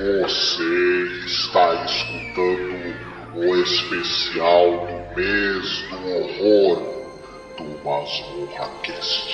Você está escutando o especial do mês do horror do MasmorraCast.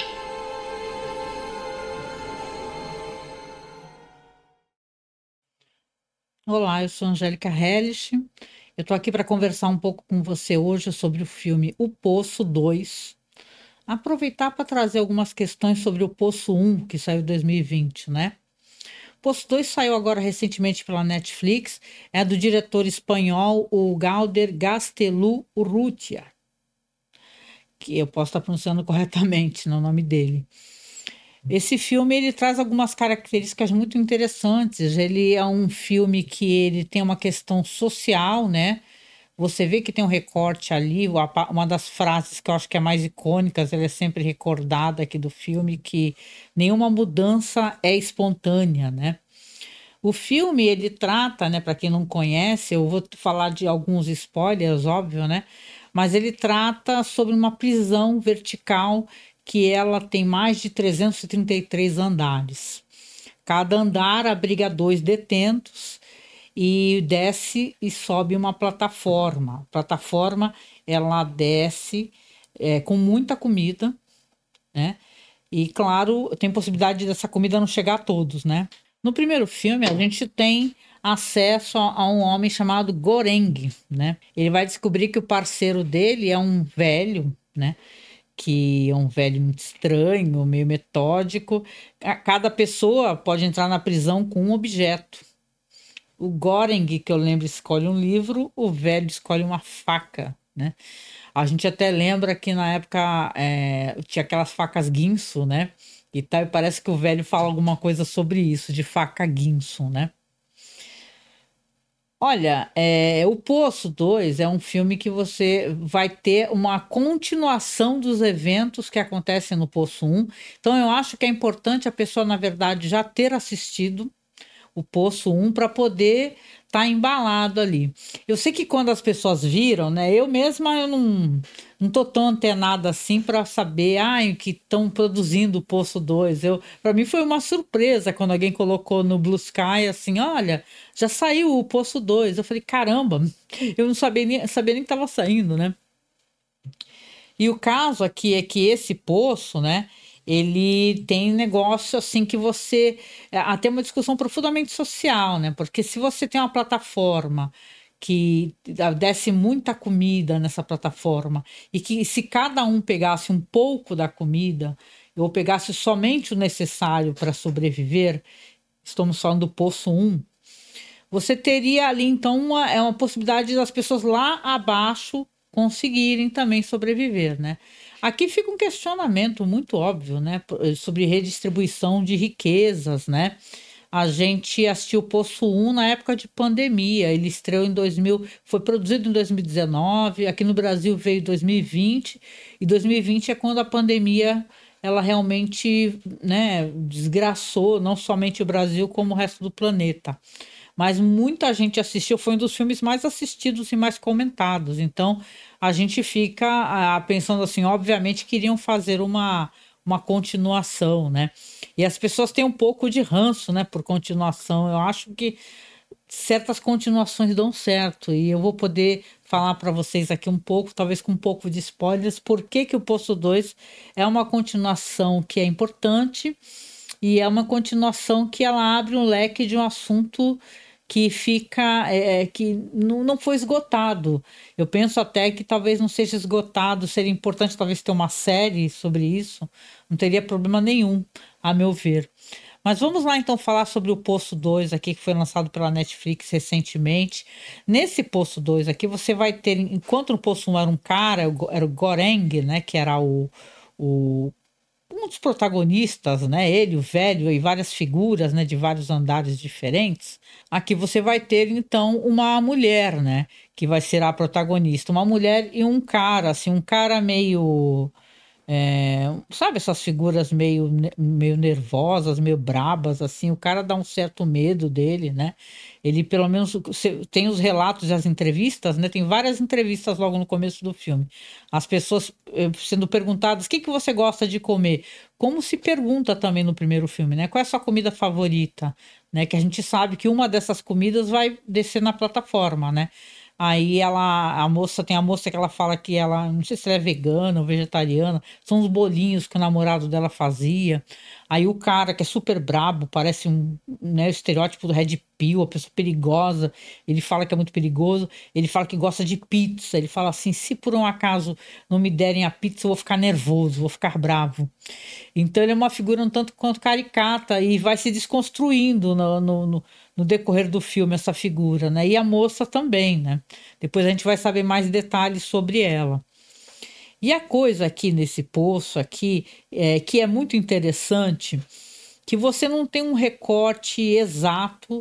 Olá, eu sou Angélica Hellish. Eu estou aqui para conversar um pouco com você hoje sobre o filme O Poço 2. Aproveitar para trazer algumas questões sobre o Poço 1, que saiu em 2020, né? O Poço 2 saiu agora recentemente pela Netflix, é do diretor espanhol o Galder Gaztelu Urrutia, que eu posso estar pronunciando corretamente no nome dele. Esse filme ele traz algumas características muito interessantes. Ele é um filme que ele tem uma questão social, né? Você vê que tem um recorte ali, uma das frases que eu acho que é mais icônicas, ela é sempre recordada aqui do filme, que nenhuma mudança é espontânea, né? O filme, ele trata, né, para quem não conhece, eu vou falar de alguns spoilers, óbvio, né? Mas ele trata sobre uma prisão vertical que ela tem mais de 333 andares. Cada andar abriga dois detentos e desce e sobe uma plataforma. A plataforma ela desce com muita comida, né? E claro, tem possibilidade dessa comida não chegar a todos, né? No primeiro filme, a gente tem acesso a um homem chamado Goreng, né? Ele vai descobrir que o parceiro dele é um velho, né? Que é um velho muito estranho, meio metódico. Cada pessoa pode entrar na prisão com um objeto. O Goreng, que eu lembro, escolhe um livro, o velho escolhe uma faca, né? A gente até lembra que na época tinha aquelas facas guinso, né? E tal, e parece que o velho fala alguma coisa sobre isso, de faca guinso, né? Olha, o Poço 2 é um filme que você vai ter uma continuação dos eventos que acontecem no Poço 1. Então, eu acho que é importante a pessoa, na verdade, já ter assistido o Poço 1 para poder estar embalado ali. Eu sei que quando as pessoas viram, né? Eu mesma eu não tô tão antenada assim para saber que estão produzindo o Poço 2. Para mim foi uma surpresa quando alguém colocou no Blue Sky assim, olha, já saiu o Poço 2. Eu falei, caramba, eu não sabia nem que estava saindo, né? E o caso aqui é que esse poço, né? Ele tem negócio assim que você até uma discussão profundamente social, né? Porque se você tem uma plataforma que desce muita comida nessa plataforma e que se cada um pegasse um pouco da comida ou pegasse somente o necessário para sobreviver, estamos falando do poço um, você teria ali então uma possibilidade das pessoas lá abaixo conseguirem também sobreviver, né? Aqui fica um questionamento muito óbvio, né, sobre redistribuição de riquezas, né? A gente assistiu o Poço 1 na época de pandemia. Ele estreou em 2000, foi produzido em 2019, aqui no Brasil veio em 2020, e 2020 é quando a pandemia ela realmente, né, desgraçou não somente o Brasil como o resto do planeta. Mas muita gente assistiu, foi um dos filmes mais assistidos e mais comentados. Então a gente fica pensando assim, obviamente queriam fazer uma continuação, né? E as pessoas têm um pouco de ranço, né, por continuação. Eu acho que certas continuações dão certo e eu vou poder falar para vocês aqui um pouco, talvez com um pouco de spoilers, por que que o Poço 2 é uma continuação que é importante e é uma continuação que ela abre um leque de um assunto que fica, que não foi esgotado. Eu penso até que talvez não seja esgotado, seria importante talvez ter uma série sobre isso, não teria problema nenhum, a meu ver. Mas vamos lá então falar sobre o Poço 2 aqui, que foi lançado pela Netflix recentemente. Nesse Poço 2 aqui, você vai ter, enquanto no Poço 1 era um cara, era o Goreng, né, que era o um dos protagonistas, né, ele, o velho e várias figuras, né, de vários andares diferentes. Aqui você vai ter então uma mulher, né, que vai ser a protagonista, uma mulher e um cara, assim, um cara Sabe essas figuras meio nervosas, meio brabas, assim, o cara dá um certo medo dele, né? Ele, pelo menos, tem os relatos e as entrevistas, né? Tem várias entrevistas logo no começo do filme. As pessoas sendo perguntadas, o que que você gosta de comer? Como se pergunta também no primeiro filme, né? Qual é a sua comida favorita? Né? Que a gente sabe que uma dessas comidas vai descer na plataforma, né? Aí tem a moça que ela fala que ela, não sei se ela é vegana ou vegetariana, são os bolinhos que o namorado dela fazia. Aí o cara que é super brabo, parece né, o estereótipo do Red Pill, a pessoa perigosa, ele fala que é muito perigoso, ele fala que gosta de pizza, ele fala assim, se por um acaso não me derem a pizza, eu vou ficar nervoso, vou ficar bravo. Então ele é uma figura um tanto quanto caricata e vai se desconstruindo no decorrer do filme, essa figura, né? E a moça também, né? Depois a gente vai saber mais detalhes sobre ela. E a coisa aqui nesse poço aqui, que é muito interessante, que você não tem um recorte exato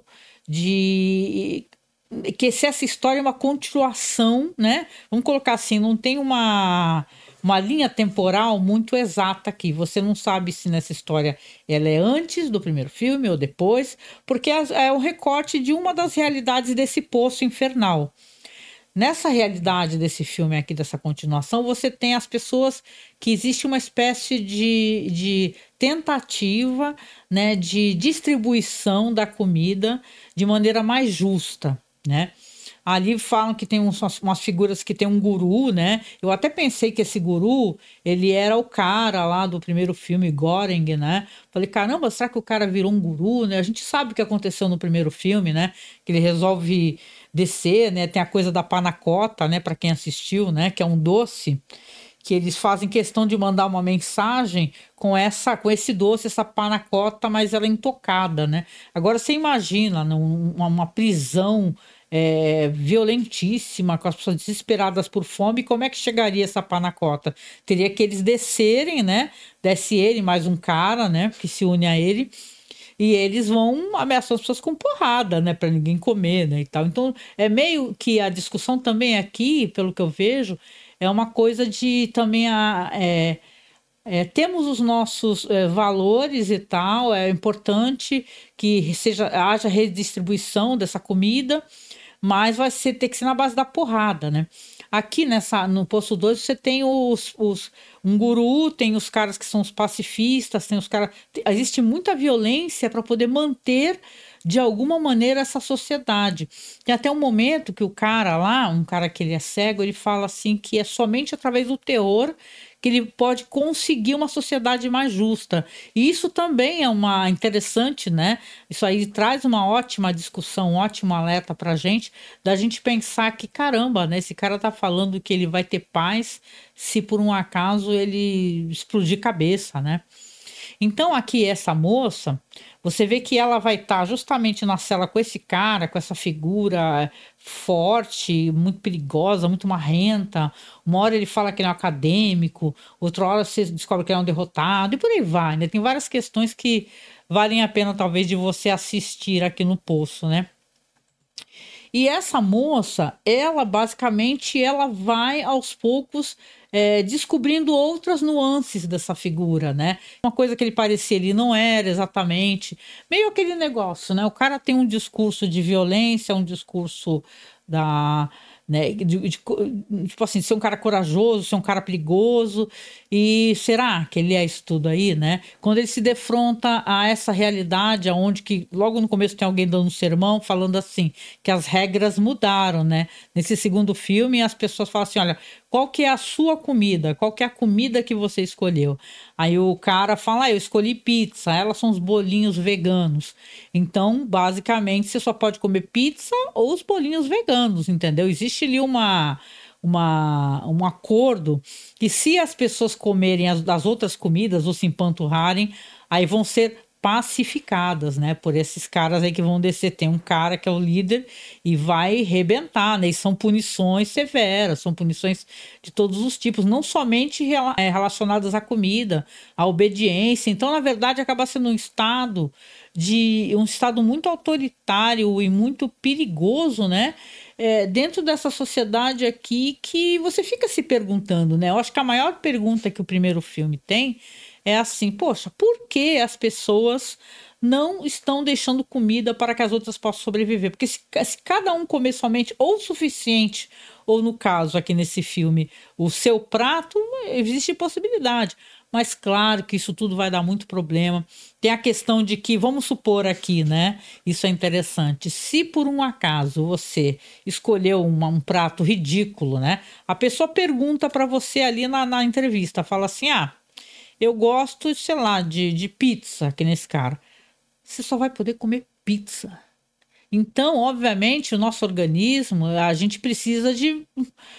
de que se essa história é uma continuação, né? Vamos colocar assim, não tem uma linha temporal muito exata aqui. Você não sabe se nessa história ela é antes do primeiro filme ou depois, porque é um recorte de uma das realidades desse poço infernal. Nessa realidade desse filme aqui, dessa continuação, você tem as pessoas que existe uma espécie de tentativa, né, de distribuição da comida de maneira mais justa, né? Ali falam que tem umas figuras que tem um guru, né? Eu até pensei que esse guru, ele era o cara lá do primeiro filme, Goring, né? Falei, caramba, será que o cara virou um guru, né? A gente sabe o que aconteceu no primeiro filme, né? Que ele resolve descer, né? Tem a coisa da panacota, né? Para quem assistiu, né? Que é um doce que eles fazem questão de mandar uma mensagem com esse doce, essa panacota, mas ela é intocada, né? Agora você imagina uma prisão violentíssima, com as pessoas desesperadas por fome, como é que chegaria essa panacota? Teria que eles descerem, né? Desce ele, mais um cara, né? Que se une a ele. E eles vão ameaçar as pessoas com porrada, né? Para ninguém comer, né? E tal. Então, é meio que a discussão também aqui, pelo que eu vejo, é uma coisa de também temos os nossos valores e tal. É importante que haja redistribuição dessa comida, mas ter que ser na base da porrada, né? Aqui no Poço 2 você tem um guru, tem os caras que são os pacifistas, tem os caras. Existe muita violência para poder manter de alguma maneira essa sociedade. Tem até um momento que o cara lá, um cara que ele é cego, ele fala assim que é somente através do terror que ele pode conseguir uma sociedade mais justa. E isso também é uma interessante, né? Isso aí traz uma ótima discussão, um ótimo alerta para a gente, da gente pensar que, caramba, né? Esse cara tá falando que ele vai ter paz se por um acaso ele explodir cabeça, né? Então, aqui, essa moça, você vê que ela vai estar justamente na cela com esse cara, com essa figura forte, muito perigosa, muito marrenta. Uma hora ele fala que ele é um acadêmico, outra hora você descobre que ele é um derrotado, e por aí vai, né? Tem várias questões que valem a pena, talvez, de você assistir aqui no Poço, né? E essa moça, ela basicamente, ela vai aos poucos descobrindo outras nuances dessa figura, né? Uma coisa que ele parecia, ele não era exatamente. Meio aquele negócio, né? O cara tem um discurso de violência, um discurso da... Né, tipo assim, ser um cara corajoso, ser um cara perigoso, e será que ele é isso tudo aí, né? Quando ele se defronta a essa realidade, onde que logo no começo tem alguém dando um sermão, falando assim, que as regras mudaram, né? Nesse segundo filme, as pessoas falam assim, olha, qual que é a sua comida? Qual que é a comida que você escolheu? Aí o cara fala, eu escolhi pizza, elas são os bolinhos veganos. Então, basicamente, você só pode comer pizza ou os bolinhos veganos, entendeu? Existe ali um acordo que se as pessoas comerem as outras comidas ou se empanturrarem, aí vão ser pacificadas, né, por esses caras aí que vão descer. Tem um cara que é o líder e vai rebentar, né, e são punições severas, são punições de todos os tipos, não somente relacionadas à comida, à obediência. Então, na verdade, acaba sendo um estado muito autoritário e muito perigoso, né, dentro dessa sociedade aqui que você fica se perguntando, né? Eu acho que a maior pergunta que o primeiro filme tem é assim, poxa, por que as pessoas não estão deixando comida para que as outras possam sobreviver? Porque se cada um comer somente ou o suficiente, ou no caso aqui nesse filme, o seu prato, existe possibilidade. Mas claro que isso tudo vai dar muito problema. Tem a questão de que, vamos supor aqui, né? Isso é interessante. Se por um acaso você escolheu um prato ridículo, né? A pessoa pergunta para você ali na entrevista, fala assim: ah, eu gosto, sei lá, de pizza, que nesse cara. Você só vai poder comer pizza. Então, obviamente, o nosso organismo, a gente precisa de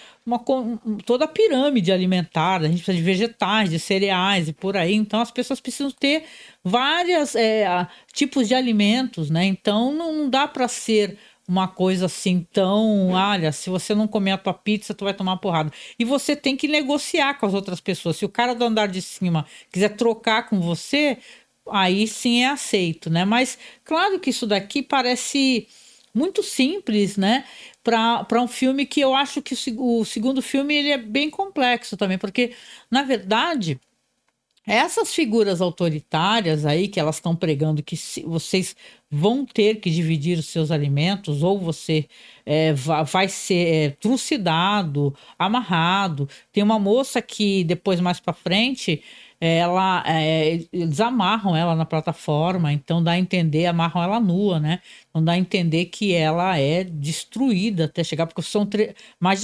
toda a pirâmide alimentar, a gente precisa de vegetais, de cereais e por aí. Então, as pessoas precisam ter vários tipos de alimentos, né? Então, não dá para ser uma coisa assim tão, olha, se você não comer a tua pizza, tu vai tomar porrada. E você tem que negociar com as outras pessoas. Se o cara do andar de cima quiser trocar com você, aí sim é aceito, né? Mas claro que isso daqui parece muito simples, né? Para um filme que eu acho que o segundo filme ele é bem complexo também, porque, na verdade, essas figuras autoritárias aí que elas estão pregando que vocês vão ter que dividir os seus alimentos ou você vai ser trucidado, amarrado. Tem uma moça que depois mais para frente eles amarram ela na plataforma, então dá a entender, amarram ela nua, né? Então dá a entender que ela é destruída até chegar, porque são mais de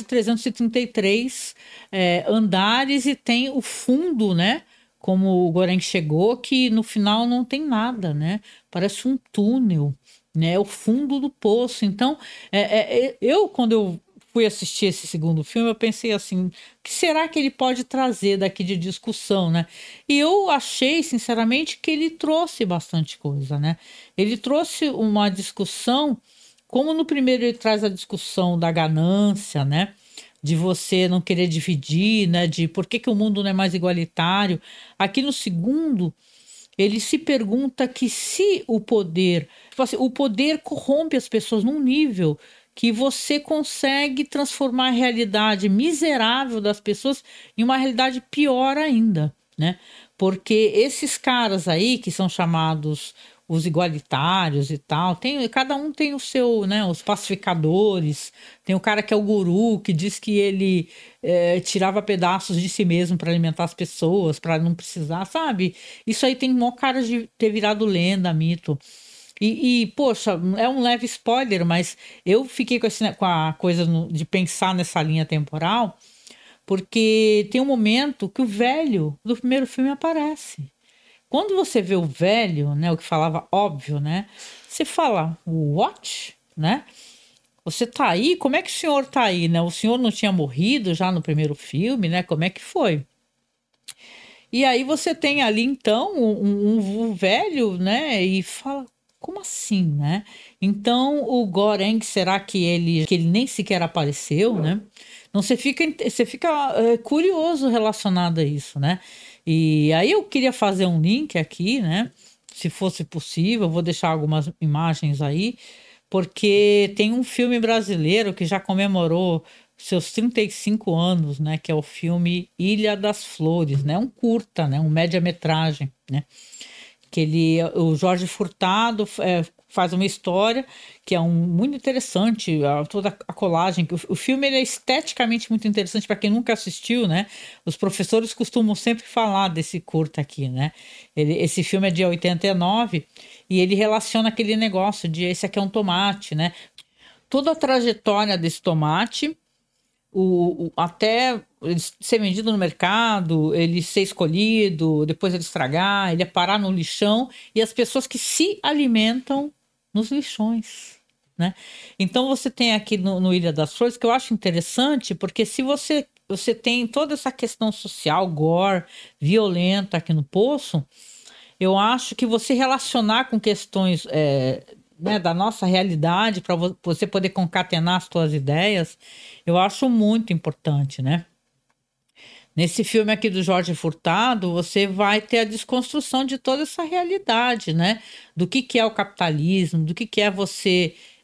333 andares e tem o fundo, né? Como o Goreng chegou, que no final não tem nada, né? Parece um túnel, né? O fundo do poço. Então, quando eu fui assistir esse segundo filme, eu pensei assim, o que será que ele pode trazer daqui de discussão, né? E eu achei, sinceramente, que ele trouxe bastante coisa, né? Ele trouxe uma discussão, como no primeiro ele traz a discussão da ganância, né? De você não querer dividir, né? De por que o mundo não é mais igualitário. Aqui no segundo, ele se pergunta que se o poder, tipo assim, o poder corrompe as pessoas num nível que você consegue transformar a realidade miserável das pessoas em uma realidade pior ainda, né? Porque esses caras aí, que são chamados os igualitários e tal, cada um tem o seu, né? Os pacificadores, tem o cara que é o guru, que diz que ele tirava pedaços de si mesmo para alimentar as pessoas, para não precisar, sabe? Isso aí tem maior cara de ter virado lenda, mito. Poxa, é um leve spoiler, mas eu fiquei com a coisa de pensar nessa linha temporal, porque tem um momento que o velho do primeiro filme aparece. Quando você vê o velho, né, o que falava óbvio, né, você fala, what? Né? Você tá aí? Como é que o senhor tá aí, né? O senhor não tinha morrido já no primeiro filme, né? Como é que foi? E aí você tem ali, então, um velho, né? E fala, como assim, né? Então, o Goreng, será que ele nem sequer apareceu, né? Então, você fica curioso relacionado a isso, né? E aí eu queria fazer um link aqui, né? Se fosse possível, eu vou deixar algumas imagens aí, porque tem um filme brasileiro que já comemorou seus 35 anos, né, que é o filme Ilha das Flores, né, um curta, né, um média-metragem, né, o Jorge Furtado faz uma história que é muito interessante, toda a colagem, o filme ele é esteticamente muito interessante para quem nunca assistiu, né, os professores costumam sempre falar desse curta aqui, né, esse filme é de 89 e ele relaciona aquele negócio de esse aqui é um tomate, né, toda a trajetória desse tomate, até ele ser vendido no mercado, ele ser escolhido, depois ele estragar, ele parar no lixão e as pessoas que se alimentam nos lixões, né? Então você tem aqui no Ilha das Flores, que eu acho interessante, porque se você tem toda essa questão social, gore, violenta aqui no Poço, eu acho que você relacionar com questões né, da nossa realidade, para você poder concatenar as suas ideias, eu acho muito importante, né? Nesse filme aqui do Jorge Furtado, você vai ter a desconstrução de toda essa realidade, né? Do que é o capitalismo, do que é você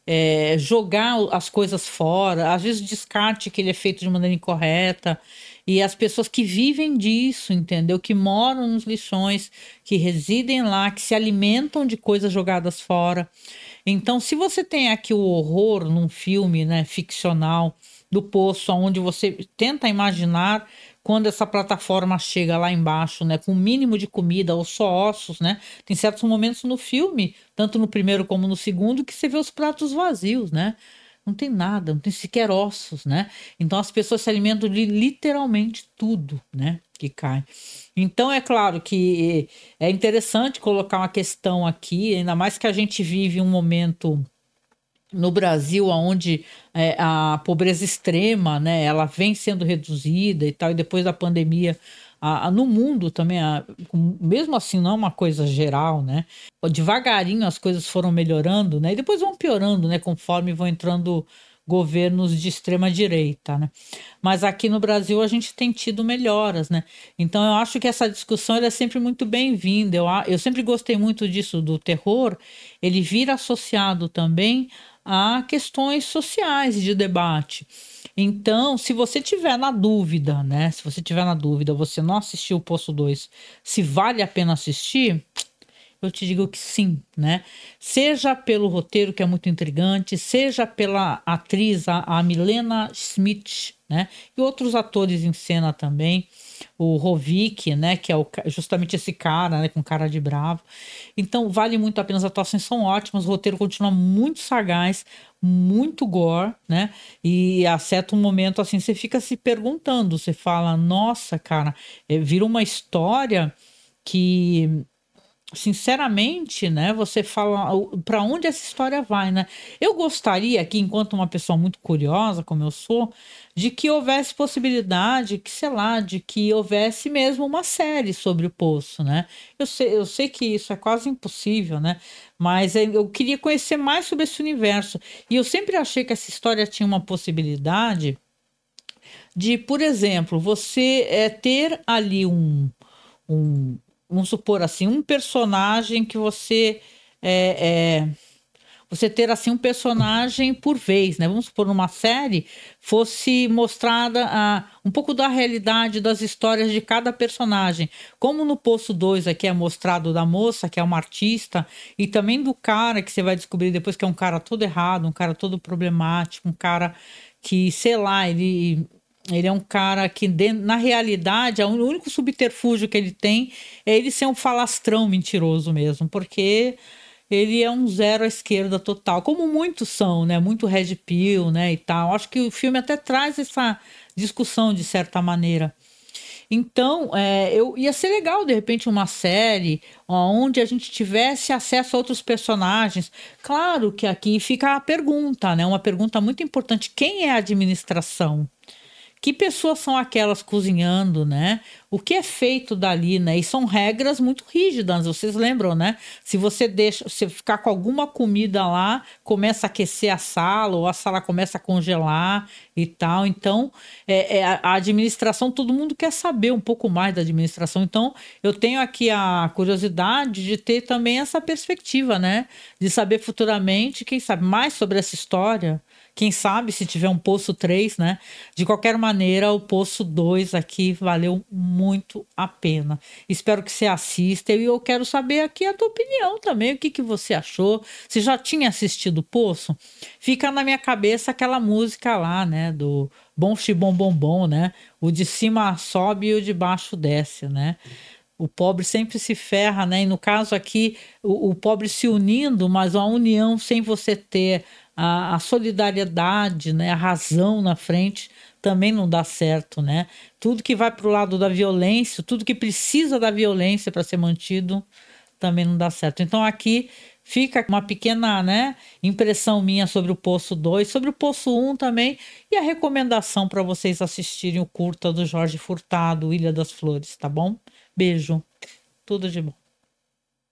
jogar as coisas fora, às vezes descarte que ele é feito de maneira incorreta. E as pessoas que vivem disso, entendeu? Que moram nos lixões, que residem lá, que se alimentam de coisas jogadas fora. Então, se você tem aqui o horror num filme, né, ficcional do poço, onde você tenta imaginar quando essa plataforma chega lá embaixo, né, com o mínimo de comida ou só ossos, né? Tem certos momentos no filme, tanto no primeiro como no segundo, que você vê os pratos vazios, né? Não tem nada, não tem sequer ossos, né? Então as pessoas se alimentam de literalmente tudo, né? Que cai. Então é claro que é interessante colocar uma questão aqui, ainda mais que a gente vive um momento no Brasil, onde a pobreza extrema, né, ela vem sendo reduzida e tal, e depois da pandemia, no mundo também, mesmo assim, não é uma coisa geral, né? Devagarinho as coisas foram melhorando, né? E depois vão piorando, né? Conforme vão entrando governos de extrema direita, né? Mas aqui no Brasil a gente tem tido melhoras, né? Então eu acho que essa discussão ela é sempre muito bem-vinda. Eu sempre gostei muito disso do terror. Ele vira associado também a questões sociais de debate. Então, se você tiver na dúvida, né? Se você tiver na dúvida, você não assistiu o Poço 2, se vale a pena assistir, eu te digo que sim, né? Seja pelo roteiro, que é muito intrigante, seja pela atriz, a Milena Smith, né? E outros atores em cena também. O Rovik, né? Que é justamente esse cara, né? Com cara de bravo. Então, vale muito a pena. As atuações são ótimas, o roteiro continua muito sagaz, muito gore, né? E a certo momento, assim, você fica se perguntando, você fala, nossa, cara, vira uma história que sinceramente, né, você fala para onde essa história vai, né? Eu gostaria aqui, enquanto uma pessoa muito curiosa, como eu sou, de que houvesse possibilidade, que sei lá, de que houvesse mesmo uma série sobre o Poço, né? Eu sei que isso é quase impossível, né? Mas eu queria conhecer mais sobre esse universo. E eu sempre achei que essa história tinha uma possibilidade de, por exemplo, você ter ali um, vamos supor assim, um personagem que você ter assim um personagem por vez, né? Vamos supor numa série fosse mostrada um pouco da realidade das histórias de cada personagem, como no Poço 2 aqui é mostrado da moça que é uma artista e também do cara que você vai descobrir depois que é um cara todo errado, um cara todo problemático, um cara que, sei lá, ele é um cara que, na realidade, o único subterfúgio que ele tem é ele ser um falastrão mentiroso mesmo, porque ele é um zero à esquerda total, como muitos são, né? Muito red pill, né? E tal. Acho que o filme até traz essa discussão de certa maneira. Então, ia ser legal, de repente, uma série onde a gente tivesse acesso a outros personagens. Claro que aqui fica a pergunta, né? Uma pergunta muito importante: quem é a administração? Que pessoas são aquelas cozinhando, né? O que é feito dali, né? E são regras muito rígidas, vocês lembram, né? Se você ficar com alguma comida lá, começa a aquecer a sala, ou a sala começa a congelar e tal. Então, a administração, todo mundo quer saber um pouco mais da administração. Então, eu tenho aqui a curiosidade de ter também essa perspectiva, né? De saber futuramente, quem sabe, mais sobre essa história. Quem sabe se tiver um Poço 3, né? De qualquer maneira, o Poço 2 aqui valeu muito a pena. Espero que você assista e eu quero saber aqui a tua opinião também. O que você achou? Você já tinha assistido o Poço? Fica na minha cabeça aquela música lá, né? Do Bom Xibom Bom Bom, né? O de cima sobe e o de baixo desce, né? O pobre sempre se ferra, né? E no caso aqui, o pobre se unindo, mas a união sem você ter a solidariedade, né? A razão na frente também não dá certo, né? Tudo que vai para o lado da violência, tudo que precisa da violência para ser mantido, também não dá certo. Então aqui fica uma pequena, né, impressão minha sobre o Poço 2, sobre o Poço 1 também, e a recomendação para vocês assistirem o curta do Jorge Furtado, Ilha das Flores, tá bom? Beijo. Tudo de bom.